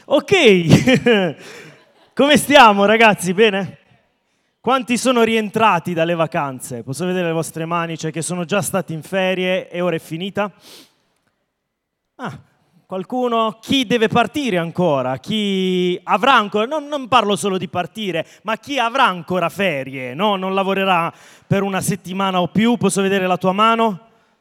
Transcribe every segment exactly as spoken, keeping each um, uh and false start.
Ok, come stiamo ragazzi? Bene? Quanti sono rientrati dalle vacanze? Posso vedere le vostre mani, cioè che sono già stati in ferie e ora è finita? Ah, qualcuno? Chi deve partire ancora? Chi avrà ancora? Non, non parlo solo di partire, ma chi avrà ancora ferie, no? Non lavorerà per una settimana o più? Posso vedere la tua mano?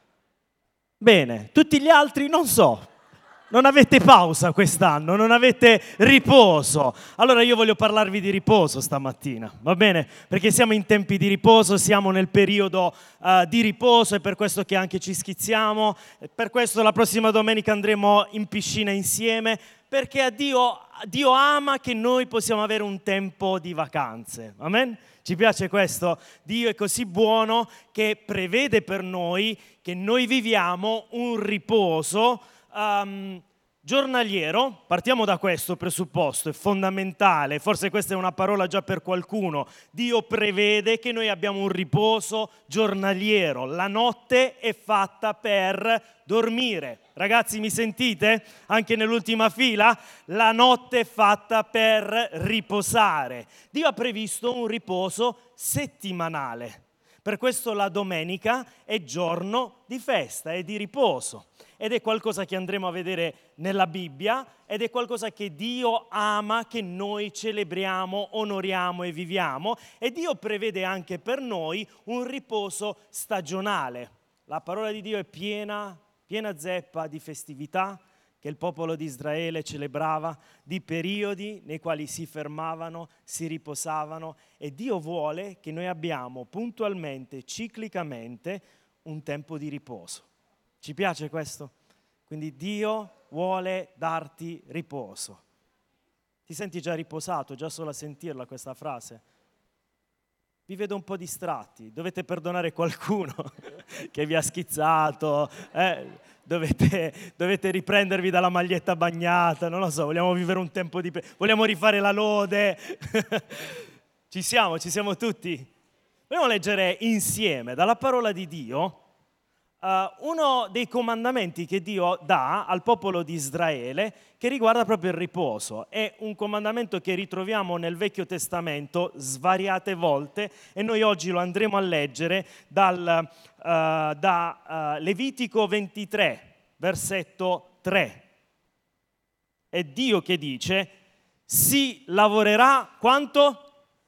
Bene, tutti gli altri non so. Non avete pausa quest'anno, non avete riposo. Allora io voglio parlarvi di riposo stamattina, va bene? Perché siamo in tempi di riposo, siamo nel periodo uh, di riposo, è per questo che anche ci schizziamo, per questo la prossima domenica andremo in piscina insieme, perché a Dio, Dio ama che noi possiamo avere un tempo di vacanze, amen? Ci piace questo? Dio è così buono che prevede per noi che noi viviamo un riposo Um, giornaliero. Partiamo da questo presupposto, è fondamentale, forse questa è una parola già per qualcuno. Dio prevede che noi abbiamo un riposo giornaliero, la notte è fatta per dormire. Ragazzi, mi sentite? Anche nell'ultima fila? La notte è fatta per riposare. Dio ha previsto un riposo settimanale. Per questo la domenica è giorno di festa e di riposo. Ed è qualcosa che andremo a vedere nella Bibbia ed è qualcosa che Dio ama, che noi celebriamo, onoriamo e viviamo. E Dio prevede anche per noi un riposo stagionale. La parola di Dio è piena, piena zeppa di festività che il popolo di Israele celebrava, di periodi nei quali si fermavano, si riposavano, e Dio vuole che noi abbiamo puntualmente, ciclicamente, un tempo di riposo. Ci piace questo? Quindi Dio vuole darti riposo. Ti senti già riposato, già solo a sentirla questa frase? Vi vedo un po' distratti, dovete perdonare qualcuno che vi ha schizzato, eh? dovete, dovete riprendervi dalla maglietta bagnata, non lo so, vogliamo vivere un tempo di... vogliamo rifare la lode, ci siamo, ci siamo tutti? Vogliamo leggere insieme dalla parola di Dio Uh, uno dei comandamenti che Dio dà al popolo di Israele che riguarda proprio il riposo. È un comandamento che ritroviamo nel Vecchio Testamento svariate volte e noi oggi lo andremo a leggere dal, uh, da uh, Levitico ventitré, versetto tre. È Dio che dice: si lavorerà quanto?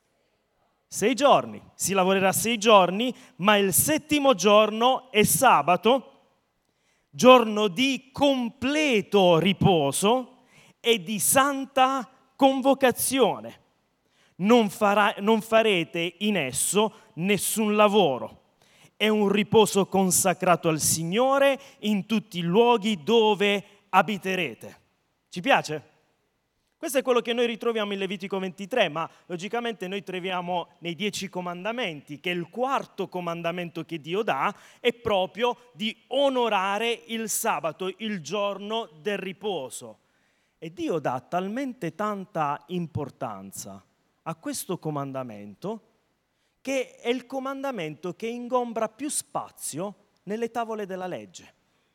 Sei giorni, si lavorerà sei giorni, ma il settimo giorno è sabato, giorno di completo riposo e di santa convocazione. Non, farà, non farete in esso nessun lavoro. È un riposo consacrato al Signore in tutti i luoghi dove abiterete. Ci piace? Questo è quello che noi ritroviamo in Levitico ventitré, ma logicamente noi troviamo nei Dieci Comandamenti, che il quarto comandamento che Dio dà è proprio di onorare il sabato, il giorno del riposo. E Dio dà talmente tanta importanza a questo comandamento che è il comandamento che ingombra più spazio nelle tavole della legge.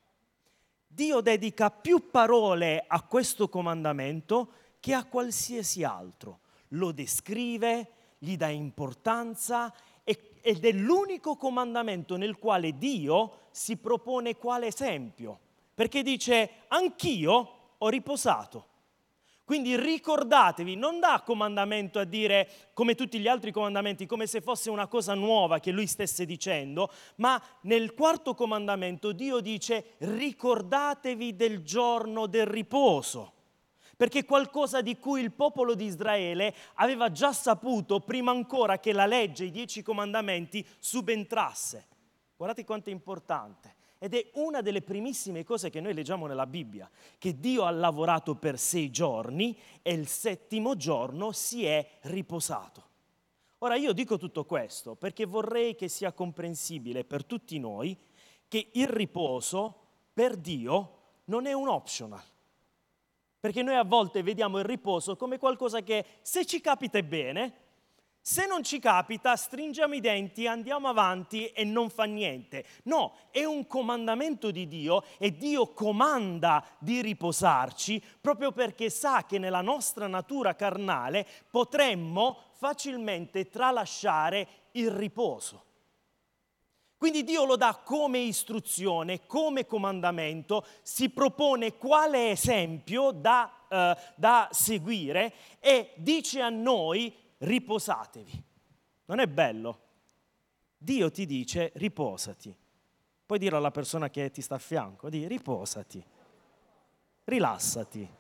Dio dedica più parole a questo comandamento che a qualsiasi altro, lo descrive, gli dà importanza ed è l'unico comandamento nel quale Dio si propone quale esempio, perché dice: anch'io ho riposato. Quindi ricordatevi, non dà comandamento a dire come tutti gli altri comandamenti, come se fosse una cosa nuova che lui stesse dicendo, ma nel quarto comandamento Dio dice: ricordatevi del giorno del riposo. Perché è qualcosa di cui il popolo di Israele aveva già saputo prima ancora che la legge, i dieci comandamenti, subentrasse. Guardate quanto è importante. Ed è una delle primissime cose che noi leggiamo nella Bibbia, che Dio ha lavorato per sei giorni e il settimo giorno si è riposato. Ora io dico tutto questo perché vorrei che sia comprensibile per tutti noi che il riposo per Dio non è un optional. Perché noi a volte vediamo il riposo come qualcosa che, se ci capita bene, Se non ci capita, stringiamo i denti, andiamo avanti e non fa niente. No, è un comandamento di Dio e Dio comanda di riposarci proprio perché sa che nella nostra natura carnale potremmo facilmente tralasciare il riposo. Quindi Dio lo dà come istruzione, come comandamento, si propone quale esempio da, eh, da seguire e dice a noi: riposatevi. Non è bello? Dio ti dice riposati. Puoi dire alla persona che ti sta a fianco, di riposati, rilassati,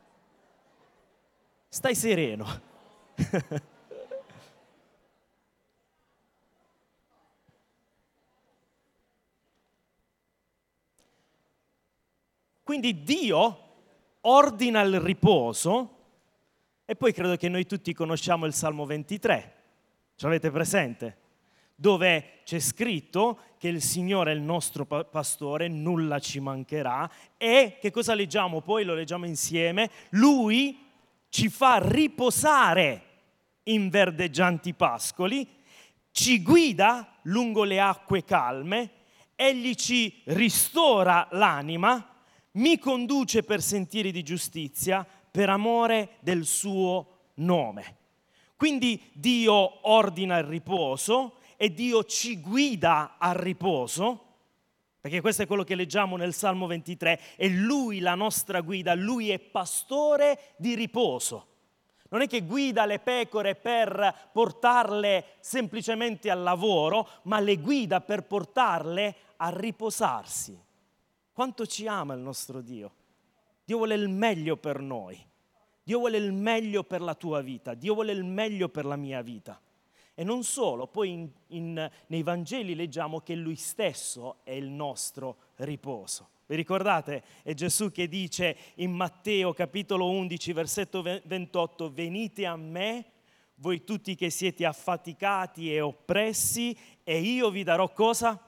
stai sereno. Quindi Dio ordina il riposo. E poi credo che noi tutti conosciamo il Salmo ventitré, ce l'avete presente? Dove c'è scritto che il Signore è il nostro pastore, nulla ci mancherà, e che cosa leggiamo poi? Lo leggiamo insieme. Lui ci fa riposare in verdeggianti pascoli, ci guida lungo le acque calme, egli ci ristora l'anima, mi conduce per sentieri di giustizia, per amore del suo nome. Quindi Dio ordina il riposo e Dio ci guida al riposo, perché questo è quello che leggiamo nel Salmo ventitré, è Lui la nostra guida, Lui è pastore di riposo. Non è che guida le pecore per portarle semplicemente al lavoro, ma le guida per portarle a riposarsi. Quanto ci ama il nostro Dio? Dio vuole il meglio per noi, Dio vuole il meglio per la tua vita, Dio vuole il meglio per la mia vita. E non solo, poi in, in, nei Vangeli leggiamo che Lui stesso è il nostro riposo. Vi ricordate? È Gesù che dice in Matteo capitolo undici, versetto ventotto, venite a me, voi tutti che siete affaticati e oppressi, e io vi darò cosa?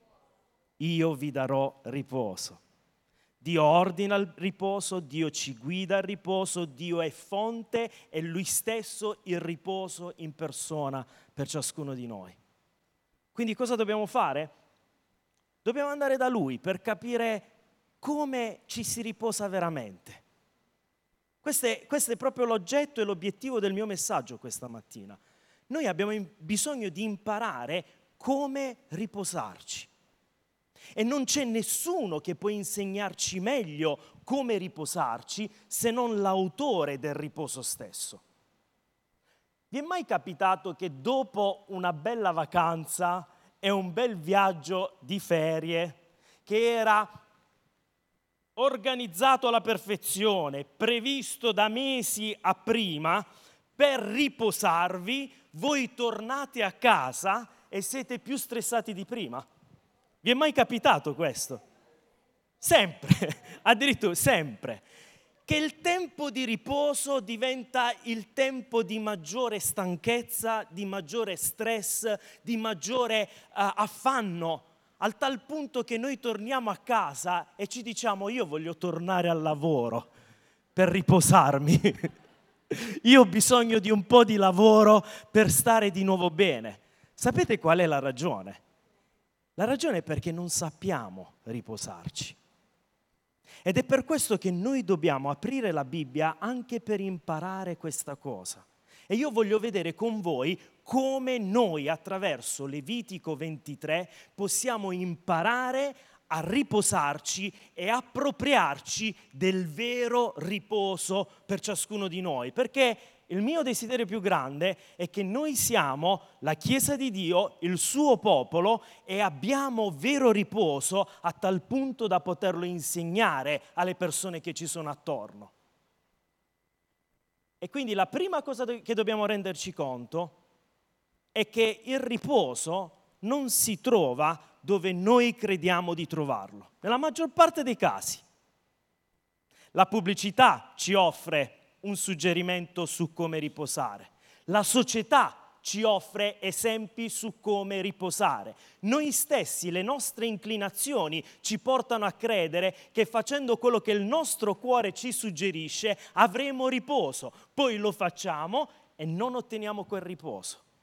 Io vi darò riposo. Dio ordina il riposo, Dio ci guida al riposo, Dio è fonte e Lui stesso il riposo in persona per ciascuno di noi. Quindi cosa dobbiamo fare? Dobbiamo andare da Lui per capire come ci si riposa veramente. Questo è, questo è proprio l'oggetto e l'obiettivo del mio messaggio questa mattina. Noi abbiamo bisogno di imparare come riposarci. E non c'è nessuno che può insegnarci meglio come riposarci se non l'autore del riposo stesso. Vi è mai capitato che dopo una bella vacanza e un bel viaggio di ferie, che era organizzato alla perfezione, previsto da mesi a prima, per riposarvi, voi tornate a casa e siete più stressati di prima? Vi è mai capitato questo? Sempre, addirittura sempre. Che il tempo di riposo diventa il tempo di maggiore stanchezza, di maggiore stress, di maggiore uh, affanno, al tal punto che noi torniamo a casa e ci diciamo: io voglio tornare al lavoro per riposarmi. Io ho bisogno di un po' di lavoro per stare di nuovo bene. Sapete qual è la ragione? La ragione è perché non sappiamo riposarci. Ed è per questo che noi dobbiamo aprire la Bibbia anche per imparare questa cosa. E io voglio vedere con voi come noi attraverso Levitico ventitré possiamo imparare a riposarci e appropriarci del vero riposo per ciascuno di noi. Perché il mio desiderio più grande è che noi siamo la Chiesa di Dio, il suo popolo, e abbiamo vero riposo a tal punto da poterlo insegnare alle persone che ci sono attorno. E quindi la prima cosa che dobbiamo renderci conto è che il riposo non si trova dove noi crediamo di trovarlo, nella maggior parte dei casi. La pubblicità ci offre un suggerimento su come riposare. La società ci offre esempi su come riposare. Noi stessi, le nostre inclinazioni ci portano a credere che facendo quello che il nostro cuore ci suggerisce avremo riposo. Poi lo facciamo e non otteniamo quel riposo.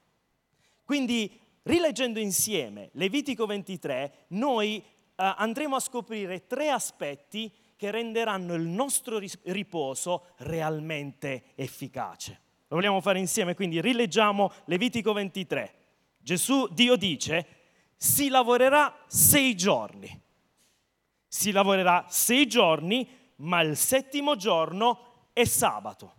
Quindi, rileggendo insieme Levitico ventitré, noi eh, andremo a scoprire tre aspetti che renderanno il nostro riposo realmente efficace. Lo vogliamo fare insieme, quindi rileggiamo Levitico ventitré. Gesù, Dio dice, si lavorerà sei giorni. Si lavorerà sei giorni, ma il settimo giorno è sabato.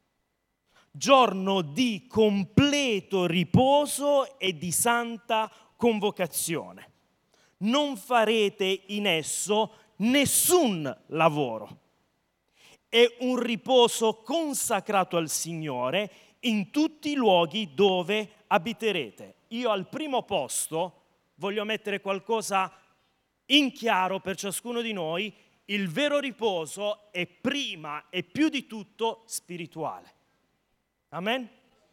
Giorno di completo riposo e di santa convocazione. Non farete in esso nessun lavoro. È un riposo consacrato al Signore in tutti i luoghi dove abiterete. Io al primo posto voglio mettere qualcosa in chiaro per ciascuno di noi. Il vero riposo è prima e più di tutto spirituale. Amen?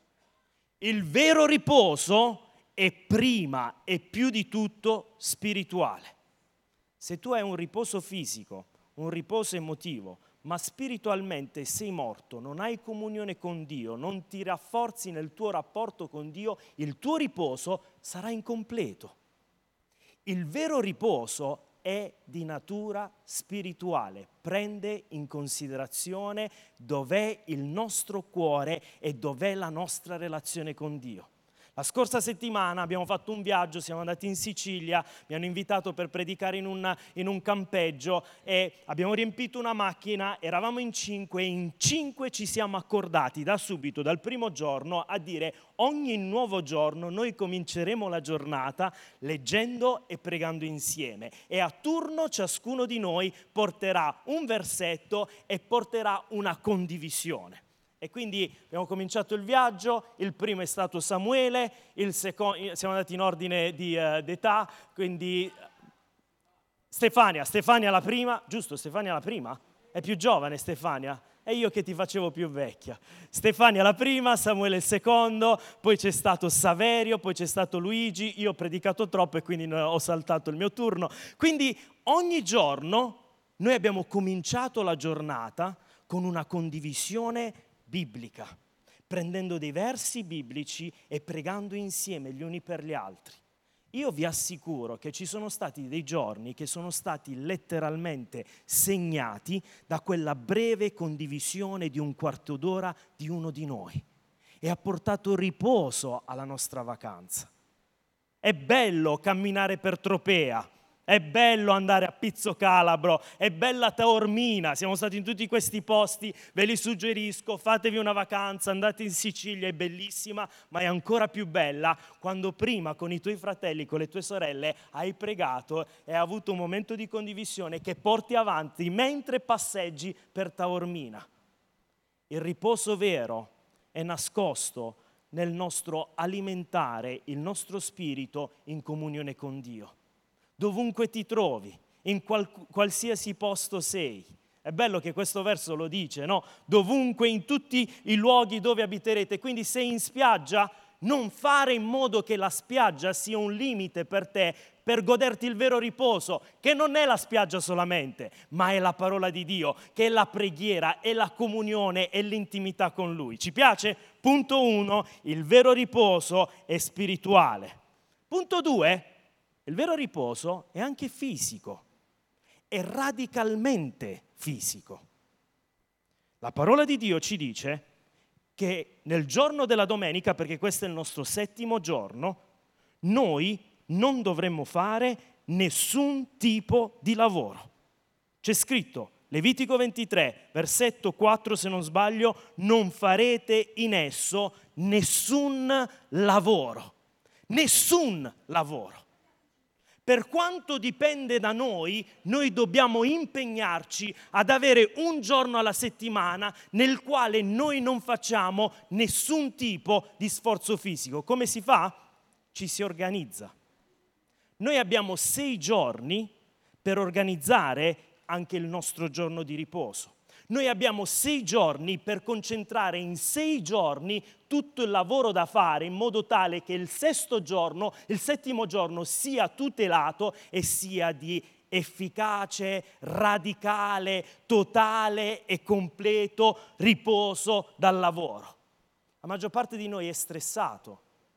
Il vero riposo è prima e più di tutto spirituale. Se tu hai un riposo fisico, un riposo emotivo, ma spiritualmente sei morto, non hai comunione con Dio, non ti rafforzi nel tuo rapporto con Dio, il tuo riposo sarà incompleto. Il vero riposo è di natura spirituale, prende in considerazione dov'è il nostro cuore e dov'è la nostra relazione con Dio. La scorsa settimana abbiamo fatto un viaggio, siamo andati in Sicilia, mi hanno invitato per predicare in un, in un campeggio e abbiamo riempito una macchina, eravamo in cinque e in cinque ci siamo accordati da subito, dal primo giorno, a dire ogni nuovo giorno noi cominceremo la giornata leggendo e pregando insieme e a turno ciascuno di noi porterà un versetto e porterà una condivisione. E quindi abbiamo cominciato il viaggio, il primo è stato Samuele, il secondo, siamo andati in ordine di, uh, d'età, quindi Stefania, Stefania la prima, giusto Stefania la prima? È più giovane Stefania, e io che ti facevo più vecchia. Stefania la prima, Samuele il secondo, poi c'è stato Saverio, poi c'è stato Luigi, io ho predicato troppo e quindi ho saltato il mio turno. Quindi ogni giorno noi abbiamo cominciato la giornata con una condivisione biblica, prendendo dei versi biblici e pregando insieme gli uni per gli altri. Io vi assicuro che ci sono stati dei giorni che sono stati letteralmente segnati da quella breve condivisione di un quarto d'ora di uno di noi e ha portato riposo alla nostra vacanza. È bello camminare per Tropea, è bello andare a Pizzo Calabro, è bella Taormina, siamo stati in tutti questi posti, ve li suggerisco, fatevi una vacanza, andate in Sicilia, è bellissima, ma è ancora più bella quando prima con i tuoi fratelli, con le tue sorelle hai pregato e hai avuto un momento di condivisione che porti avanti mentre passeggi per Taormina. Il riposo vero è nascosto nel nostro alimentare il nostro spirito in comunione con Dio. Dovunque ti trovi, in qual- qualsiasi posto sei. È bello che questo verso lo dice, no? Dovunque, in tutti i luoghi dove abiterete. Quindi sei in spiaggia, non fare in modo che la spiaggia sia un limite per te, per goderti il vero riposo, che non è la spiaggia solamente, ma è la parola di Dio, che è la preghiera, è la comunione, è l'intimità con Lui. Ci piace? Punto uno, il vero riposo è spirituale. Punto due, il vero riposo è anche fisico, è radicalmente fisico. La parola di Dio ci dice che nel giorno della domenica, perché questo è il nostro settimo giorno, noi non dovremmo fare nessun tipo di lavoro. C'è scritto, Levitico ventitré, versetto quattro se non sbaglio, non farete in esso nessun lavoro. Nessun lavoro. Per quanto dipende da noi, noi dobbiamo impegnarci ad avere un giorno alla settimana nel quale noi non facciamo nessun tipo di sforzo fisico. Come si fa? Ci si organizza. Noi abbiamo sei giorni per organizzare anche il nostro giorno di riposo. Noi abbiamo sei giorni per concentrare in sei giorni tutto il lavoro da fare in modo tale che il sesto giorno, il settimo giorno sia tutelato e sia di efficace, radicale, totale e completo riposo dal lavoro. La maggior parte di noi è stressato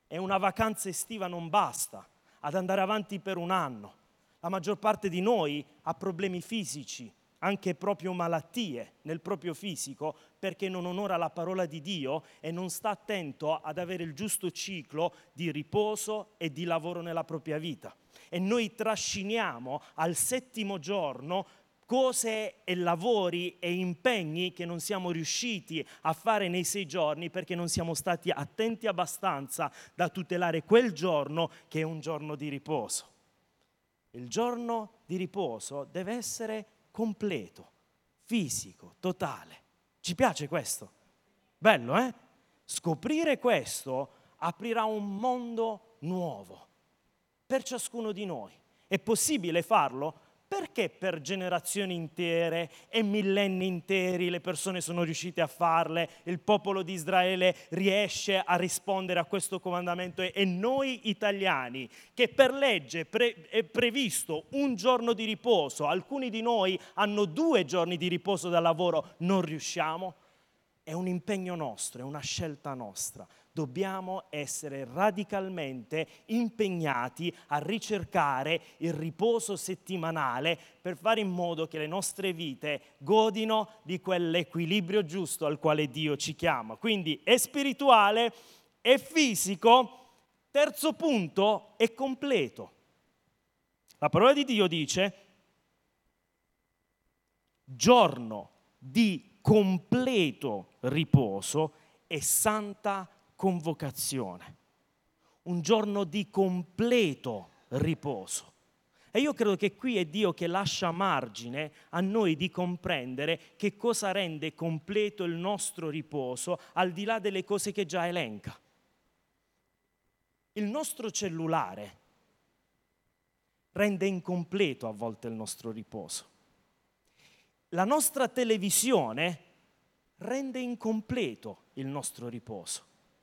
E una vacanza estiva non basta ad andare avanti per un anno. La maggior parte di noi ha problemi fisici, anche proprio malattie nel proprio fisico, perché non onora la parola di Dio e non sta attento ad avere il giusto ciclo di riposo e di lavoro nella propria vita. E noi trasciniamo al settimo giorno cose e lavori e impegni che non siamo riusciti a fare nei sei giorni perché non siamo stati attenti abbastanza da tutelare quel giorno che è un giorno di riposo. Il giorno di riposo deve essere completo, fisico, totale. Ci piace questo? Bello, eh? Scoprire questo aprirà un mondo nuovo per ciascuno di noi. È possibile farlo? Perché per generazioni intere e millenni interi le persone sono riuscite a farle, il popolo di Israele riesce a rispondere a questo comandamento e noi italiani, che per legge pre- è previsto un giorno di riposo, alcuni di noi hanno due giorni di riposo dal lavoro, non riusciamo? È un impegno nostro, è una scelta nostra. Dobbiamo essere radicalmente impegnati a ricercare il riposo settimanale per fare in modo che le nostre vite godino di quell'equilibrio giusto al quale Dio ci chiama. Quindi è spirituale, è fisico, terzo punto, è completo. La parola di Dio dice giorno di completo riposo e santa convocazione, un giorno di completo riposo. E io credo che qui è Dio che lascia margine a noi di comprendere che cosa rende completo il nostro riposo al di là delle cose che già elenca. Il nostro cellulare rende incompleto a volte il nostro riposo. La nostra televisione rende incompleto il nostro riposo.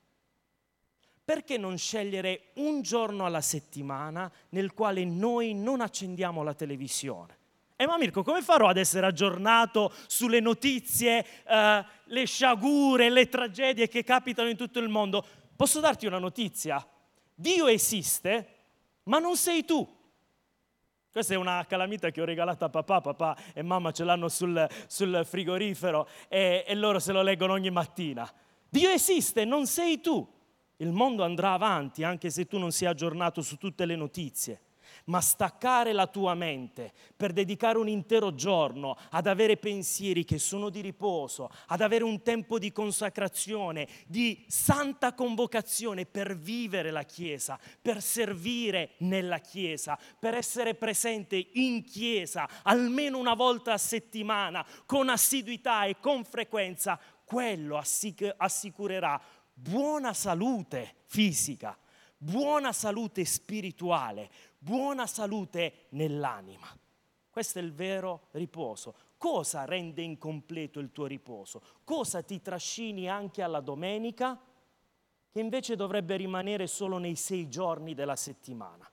Perché non scegliere un giorno alla settimana nel quale noi non accendiamo la televisione? E ma Mirko, come farò ad essere aggiornato sulle notizie, eh, le sciagure, le tragedie che capitano in tutto il mondo? Posso darti una notizia? Dio esiste, ma non sei tu. Questa è una calamita che ho regalato a papà, papà e mamma ce l'hanno sul, sul frigorifero e, e loro se lo leggono ogni mattina. Dio esiste, non sei tu. Il mondo andrà avanti anche se tu non sia aggiornato su tutte le notizie, ma staccare la tua mente per dedicare un intero giorno ad avere pensieri che sono di riposo, ad avere un tempo di consacrazione, di santa convocazione per vivere la Chiesa, per servire nella Chiesa, per essere presente in Chiesa almeno una volta a settimana, con assiduità e con frequenza, quello assic- assicurerà buona salute fisica, buona salute spirituale, buona salute nell'anima. Questo è il vero riposo. Cosa rende incompleto il tuo riposo? Cosa ti trascini anche alla domenica, che invece dovrebbe rimanere solo nei sei giorni della settimana?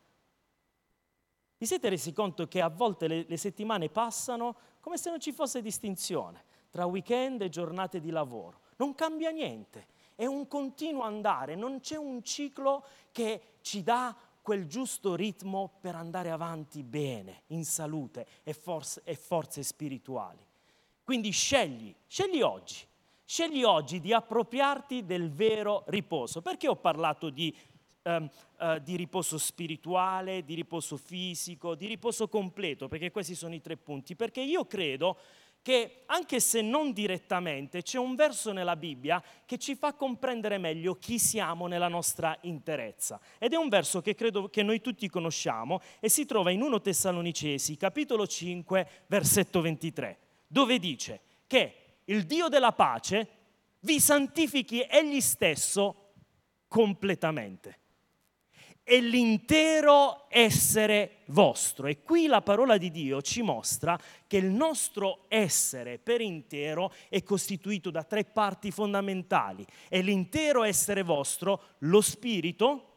Vi siete resi conto che a volte le, le settimane passano come se non ci fosse distinzione tra weekend e giornate di lavoro? Non cambia niente. È un continuo andare, non c'è un ciclo che ci dà quel giusto ritmo per andare avanti bene, in salute e forze, e forze spirituali. Quindi scegli, scegli oggi, scegli oggi di appropriarti del vero riposo. Perché ho parlato di, um, uh, di riposo spirituale, di riposo fisico, di riposo completo? Perché questi sono i tre punti. Perché io credo che anche se non direttamente c'è un verso nella Bibbia che ci fa comprendere meglio chi siamo nella nostra interezza. Ed è un verso che credo che noi tutti conosciamo e si trova in primo Tessalonicesi, capitolo cinque, versetto ventitré, dove dice che il Dio della pace vi santifichi egli stesso completamente. E l'intero essere vostro. E qui la parola di Dio ci mostra che il nostro essere per intero è costituito da tre parti fondamentali. E l'intero essere vostro, lo spirito,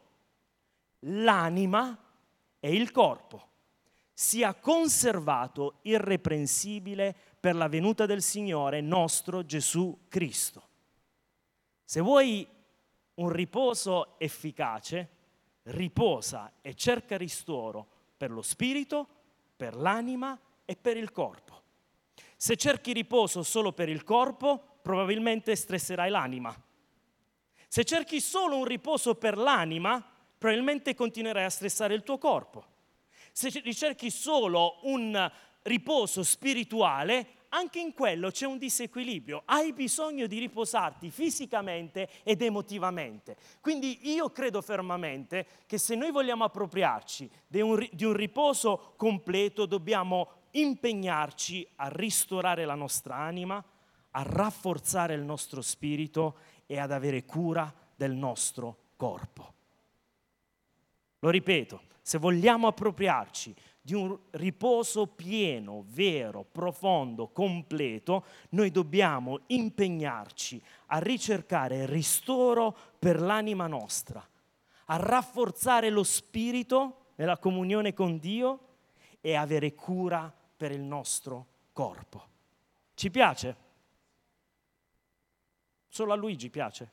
l'anima e il corpo, sia conservato irreprensibile per la venuta del Signore nostro Gesù Cristo. Se vuoi un riposo efficace, riposa e cerca ristoro per lo spirito, per l'anima e per il corpo. Se cerchi riposo solo per il corpo, probabilmente stresserai l'anima. Se cerchi solo un riposo per l'anima, probabilmente continuerai a stressare il tuo corpo. Se ricerchi solo un riposo spirituale, anche in quello c'è un disequilibrio. Hai bisogno di riposarti fisicamente ed emotivamente. Quindi io credo fermamente che se noi vogliamo appropriarci di un, di un riposo completo, dobbiamo impegnarci a ristorare la nostra anima, a rafforzare il nostro spirito e ad avere cura del nostro corpo. Lo ripeto, se vogliamo appropriarci di un riposo pieno, vero, profondo, completo, noi dobbiamo impegnarci a ricercare ristoro per l'anima nostra, a rafforzare lo spirito nella comunione con Dio e avere cura per il nostro corpo. Ci piace? Solo a Luigi piace.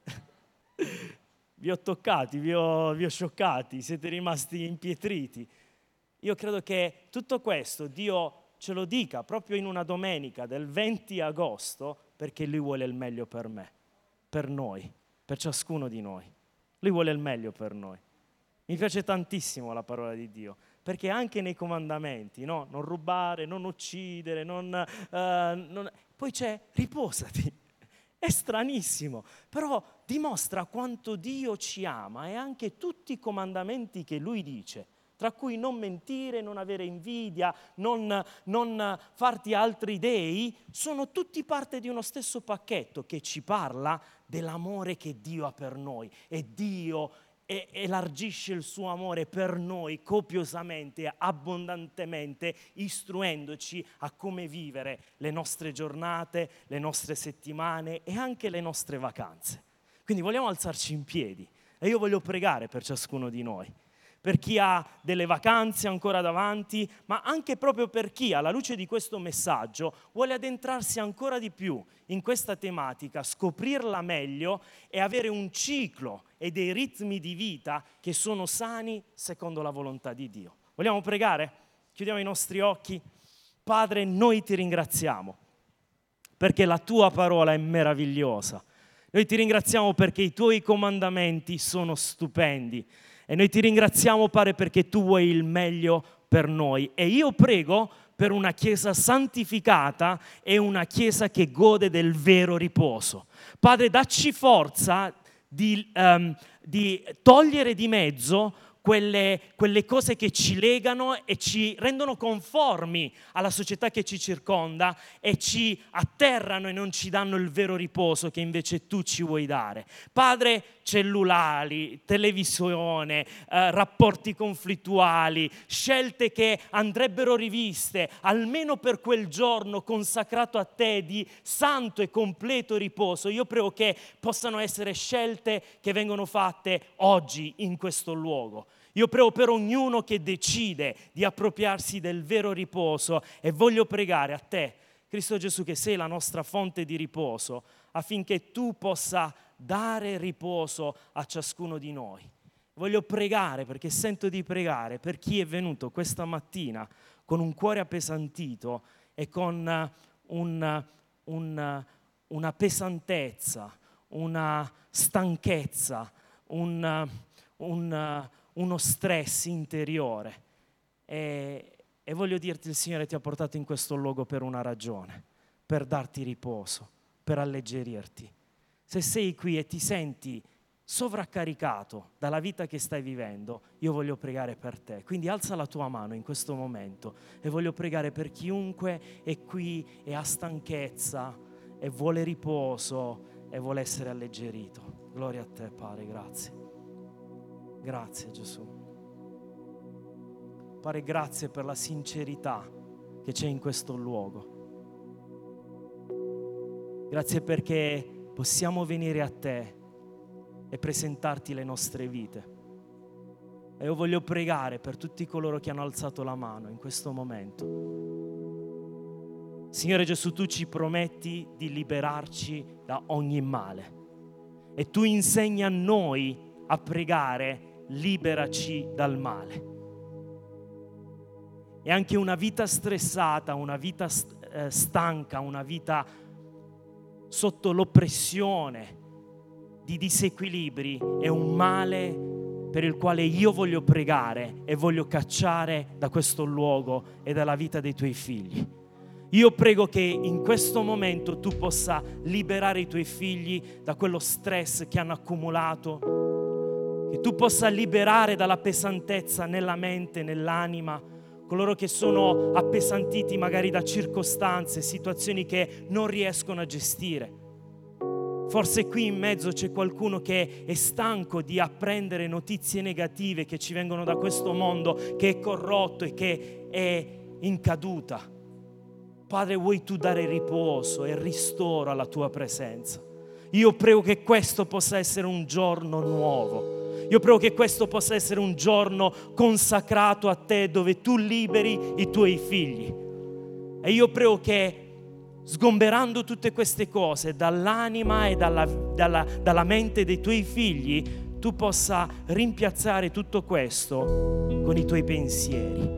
Vi ho toccati, vi ho, vi ho scioccati, siete rimasti impietriti. Io credo che tutto questo Dio ce lo dica proprio in una domenica del venti agosto, perché Lui vuole il meglio per me, per noi, per ciascuno di noi. Lui vuole il meglio per noi. Mi piace tantissimo la parola di Dio, perché anche nei comandamenti, no? Non rubare, non uccidere, non, uh, non... poi c'è riposati. È stranissimo, però dimostra quanto Dio ci ama e anche tutti i comandamenti che Lui dice, tra cui non mentire, non avere invidia, non, non farti altri dei, sono tutti parte di uno stesso pacchetto che ci parla dell'amore che Dio ha per noi. E Dio e elargisce il suo amore per noi copiosamente, abbondantemente, istruendoci a come vivere le nostre giornate, le nostre settimane e anche le nostre vacanze. Quindi vogliamo alzarci in piedi e io voglio pregare per ciascuno di noi, per chi ha delle vacanze ancora davanti, ma anche proprio per chi, alla luce di questo messaggio, vuole addentrarsi ancora di più in questa tematica, scoprirla meglio e avere un ciclo e dei ritmi di vita che sono sani secondo la volontà di Dio. Vogliamo pregare? Chiudiamo i nostri occhi. Padre, noi ti ringraziamo perché la tua parola è meravigliosa. Noi ti ringraziamo perché i tuoi comandamenti sono stupendi. E noi ti ringraziamo, Padre, perché tu vuoi il meglio per noi. E io prego per una Chiesa santificata e una Chiesa che gode del vero riposo. Padre, dacci forza di, um, di togliere di mezzo Quelle, quelle cose che ci legano e ci rendono conformi alla società che ci circonda e ci atterrano e non ci danno il vero riposo che invece tu ci vuoi dare. Padre, cellulari, televisione, eh, rapporti conflittuali, scelte che andrebbero riviste almeno per quel giorno consacrato a te di santo e completo riposo. Io prego che possano essere scelte che vengono fatte oggi in questo luogo. Io prego per ognuno che decide di appropriarsi del vero riposo e voglio pregare a te, Cristo Gesù, che sei la nostra fonte di riposo, affinché tu possa dare riposo a ciascuno di noi. Voglio pregare, perché sento di pregare, per chi è venuto questa mattina con un cuore appesantito e con un, un, una pesantezza, una stanchezza, un, un, uno stress interiore. E, e voglio dirti, il Signore ti ha portato in questo luogo per una ragione, per darti riposo, per alleggerirti. Se sei qui e ti senti sovraccaricato dalla vita che stai vivendo, io voglio pregare per te. Quindi alza la tua mano in questo momento e voglio pregare per chiunque è qui e ha stanchezza e vuole riposo e vuole essere alleggerito. Gloria a te, Padre, grazie. Grazie, Gesù. Padre, grazie per la sincerità che c'è in questo luogo. Grazie perché possiamo venire a te e presentarti le nostre vite. E io voglio pregare per tutti coloro che hanno alzato la mano in questo momento. Signore Gesù, tu ci prometti di liberarci da ogni male. e tu insegni a noi a pregare: liberaci dal male. E anche una vita stressata, una vita eh, stanca, una vita sotto l'oppressione di disequilibri è un male per il quale io voglio pregare e voglio cacciare da questo luogo e dalla vita dei tuoi figli. Io prego che in questo momento tu possa liberare i tuoi figli da quello stress che hanno accumulato, che tu possa liberare dalla pesantezza nella mente, nell'anima, coloro che sono appesantiti magari da circostanze, situazioni che non riescono a gestire. Forse qui in mezzo c'è qualcuno che è stanco di apprendere notizie negative che ci vengono da questo mondo che è corrotto e che è in caduta. Padre, vuoi tu dare riposo e ristoro alla tua presenza? Io prego che questo possa essere un giorno nuovo. Io prego che questo possa essere un giorno consacrato a te, dove tu liberi i tuoi figli. E io prego che, sgomberando tutte queste cose dall'anima e dalla, dalla, dalla mente dei tuoi figli, tu possa rimpiazzare tutto questo con i tuoi pensieri,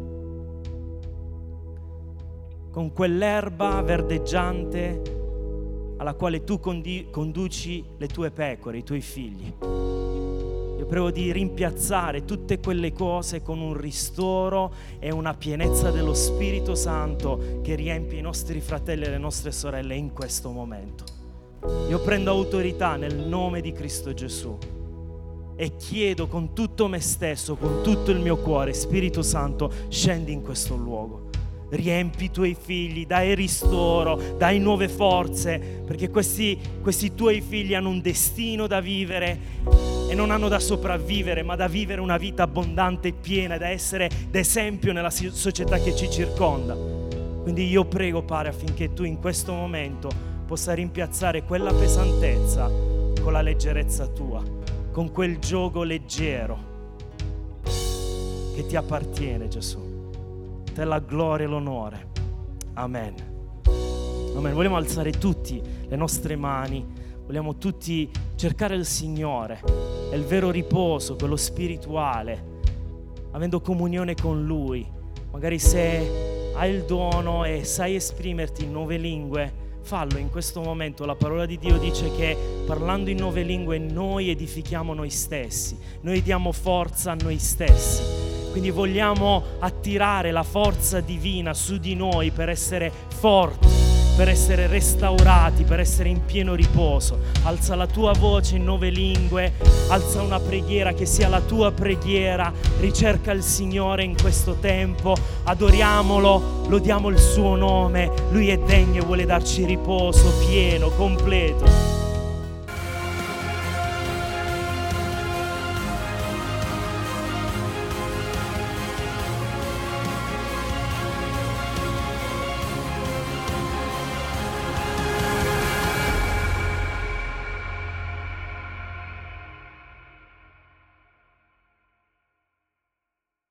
con quell'erba verdeggiante alla quale tu condi- conduci le tue pecore, i tuoi figli. Io prego di rimpiazzare tutte quelle cose con un ristoro e una pienezza dello Spirito Santo che riempie i nostri fratelli e le nostre sorelle in questo momento. Io prendo autorità nel nome di Cristo Gesù e chiedo con tutto me stesso, con tutto il mio cuore: Spirito Santo, scendi in questo luogo. Riempi i tuoi figli, dai ristoro, dai nuove forze, perché questi, questi tuoi figli hanno un destino da vivere e non hanno da sopravvivere, ma da vivere una vita abbondante e piena, da essere d'esempio nella società che ci circonda. Quindi io prego, Padre, affinché tu in questo momento possa rimpiazzare quella pesantezza con la leggerezza tua, con quel giogo leggero che ti appartiene, Gesù. Te la gloria e l'onore. Amen. Amen. Vogliamo alzare tutti le nostre mani, vogliamo tutti cercare il Signore e il vero riposo, quello spirituale, avendo comunione con Lui. Magari se hai il dono e sai esprimerti in nuove lingue, fallo in questo momento. La parola di Dio dice che parlando in nuove lingue noi edifichiamo noi stessi, noi diamo forza a noi stessi. Quindi vogliamo attirare la forza divina su di noi per essere forti, per essere restaurati, per essere in pieno riposo. Alza la tua voce in nuove lingue, alza una preghiera che sia la tua preghiera, ricerca il Signore in questo tempo, adoriamolo, lodiamo il suo nome, Lui è degno e vuole darci riposo pieno, completo.